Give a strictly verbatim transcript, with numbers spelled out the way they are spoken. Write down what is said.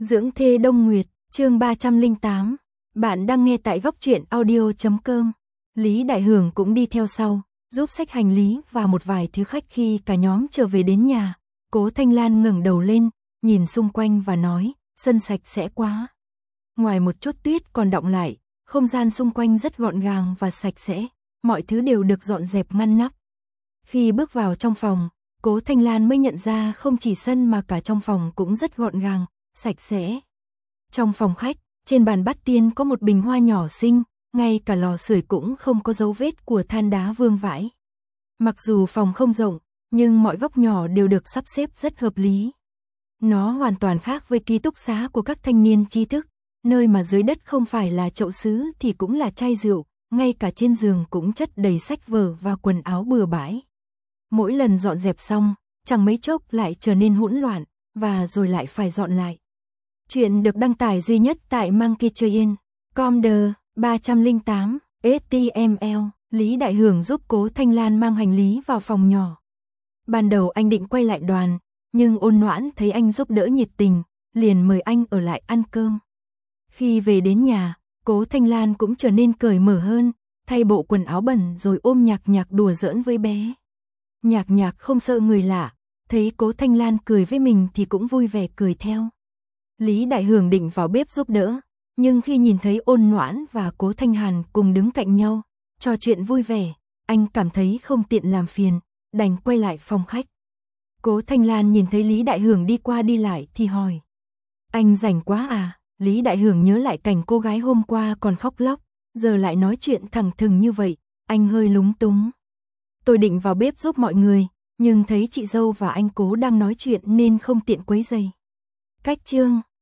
Dưỡng thê Đông Nguyệt, chương ba trăm lẻ tám. Bạn đang nghe tại góc truyện audio chấm com. Lý Đại Hưởng cũng đi theo sau, giúp xách hành lý và một vài thứ khách khi cả nhóm trở về đến nhà. Cố Thanh Lan ngẩng đầu lên, nhìn xung quanh và nói, sân sạch sẽ quá. Ngoài một chút tuyết còn đọng lại, không gian xung quanh rất gọn gàng và sạch sẽ, mọi thứ đều được dọn dẹp ngăn nắp. Khi bước vào trong phòng, Cố Thanh Lan mới nhận ra không chỉ sân mà cả trong phòng cũng rất gọn gàng, sạch sẽ. Trong phòng khách, trên bàn bát tiên có một bình hoa nhỏ xinh, ngay cả lò sưởi cũng không có dấu vết của than đá vương vãi. Mặc dù phòng không rộng, nhưng mọi góc nhỏ đều được sắp xếp rất hợp lý. Nó hoàn toàn khác với ký túc xá của các thanh niên tri thức, nơi mà dưới đất không phải là chậu sứ thì cũng là chai rượu, ngay cả trên giường cũng chất đầy sách vở và quần áo bừa bãi. Mỗi lần dọn dẹp xong, chẳng mấy chốc lại trở nên hỗn loạn, và rồi lại phải dọn lại. Chuyện được đăng tải duy nhất tại Monkey Train, Comder, ba trăm lẻ tám, ếch ti em eo, Lý Đại Hưởng giúp Cố Thanh Lan mang hành lý vào phòng nhỏ. Ban đầu anh định quay lại đoàn, nhưng Ôn Noãn thấy anh giúp đỡ nhiệt tình, liền mời anh ở lại ăn cơm. Khi về đến nhà, Cố Thanh Lan cũng trở nên cởi mở hơn, thay bộ quần áo bẩn rồi ôm Nhạc Nhạc đùa giỡn với bé. Nhạc Nhạc không sợ người lạ, thấy Cố Thanh Lan cười với mình thì cũng vui vẻ cười theo. Lý Đại Hưởng định vào bếp giúp đỡ, nhưng khi nhìn thấy Ôn Noãn và Cố Thanh Hàn cùng đứng cạnh nhau, trò chuyện vui vẻ, anh cảm thấy không tiện làm phiền, đành quay lại phòng khách. Cố Thanh Lan nhìn thấy Lý Đại Hưởng đi qua đi lại thì hỏi. Anh rảnh quá à? Lý Đại Hưởng nhớ lại cảnh cô gái hôm qua còn khóc lóc, giờ lại nói chuyện thẳng thừng như vậy, anh hơi lúng túng. Tôi định vào bếp giúp mọi người, nhưng thấy chị dâu và anh Cố đang nói chuyện nên không tiện quấy rầy. Cách chương